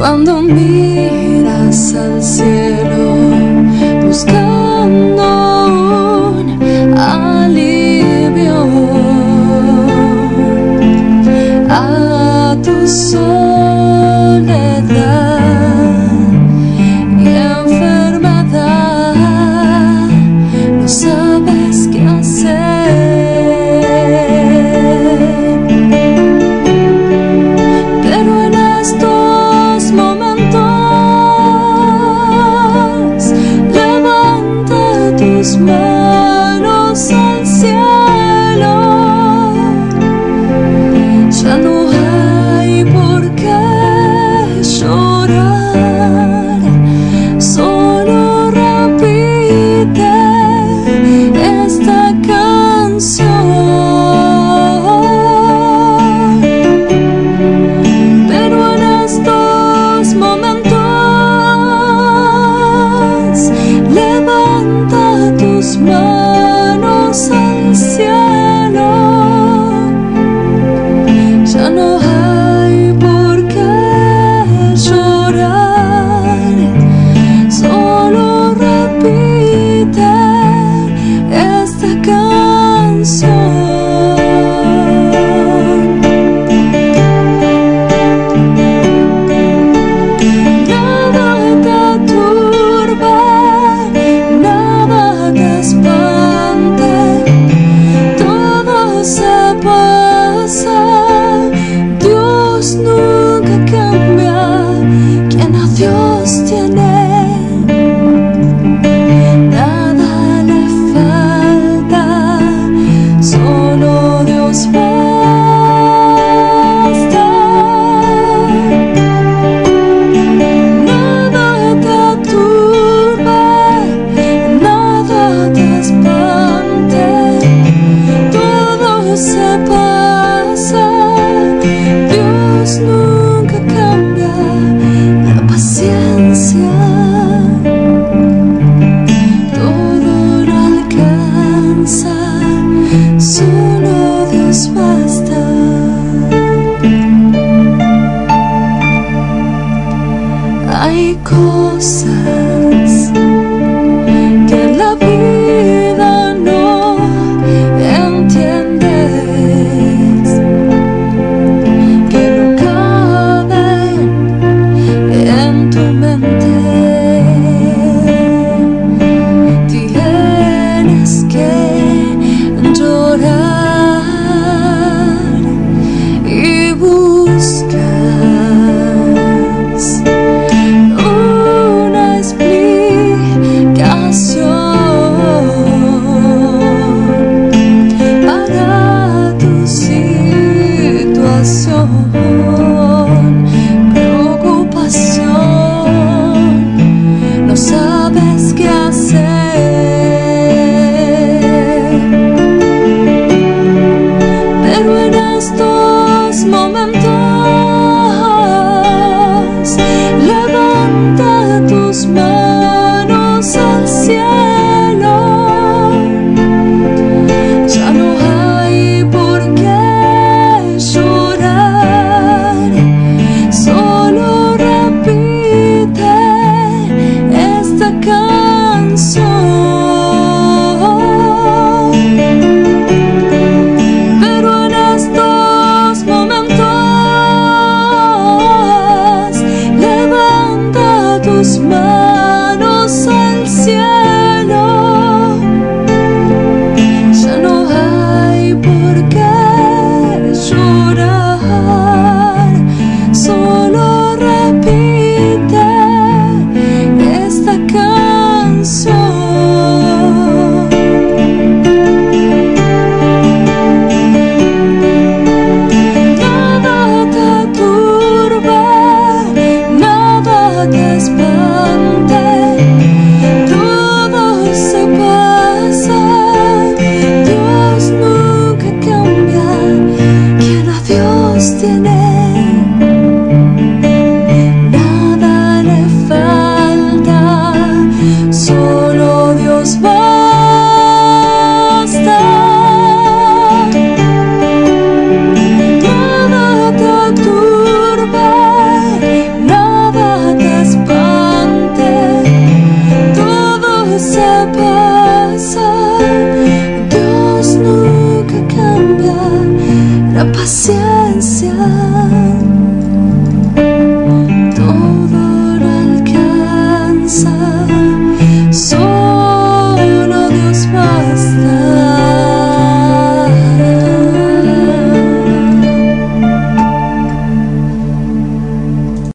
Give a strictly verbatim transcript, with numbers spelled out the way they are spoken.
Cuando miras al cielo buscando un alivio a tu soledad y enfermedad, no sabes qué hacer, pero en estos momentos levanta tus manos al cielo. Ya no hay por qué llorar, solo repite esta canción. Pero en estos momentos levanta tus manos al cielo. Ya no hay por qué llorar, solo repite esta canción. Nada te turbe, nada te espante, todo se pasa. Dios nunca cambia, quien a Dios tiene, nada le falta, solo Dios basta. Nada te turbe, nada te espante, todo se pasa. Dios nunca cambia, la paciencia todo lo alcanza, solo Dios basta. Hay cosas que en la vida no entiendes, que no caben en tu mente. Tienes que llorar y buscas un lugar.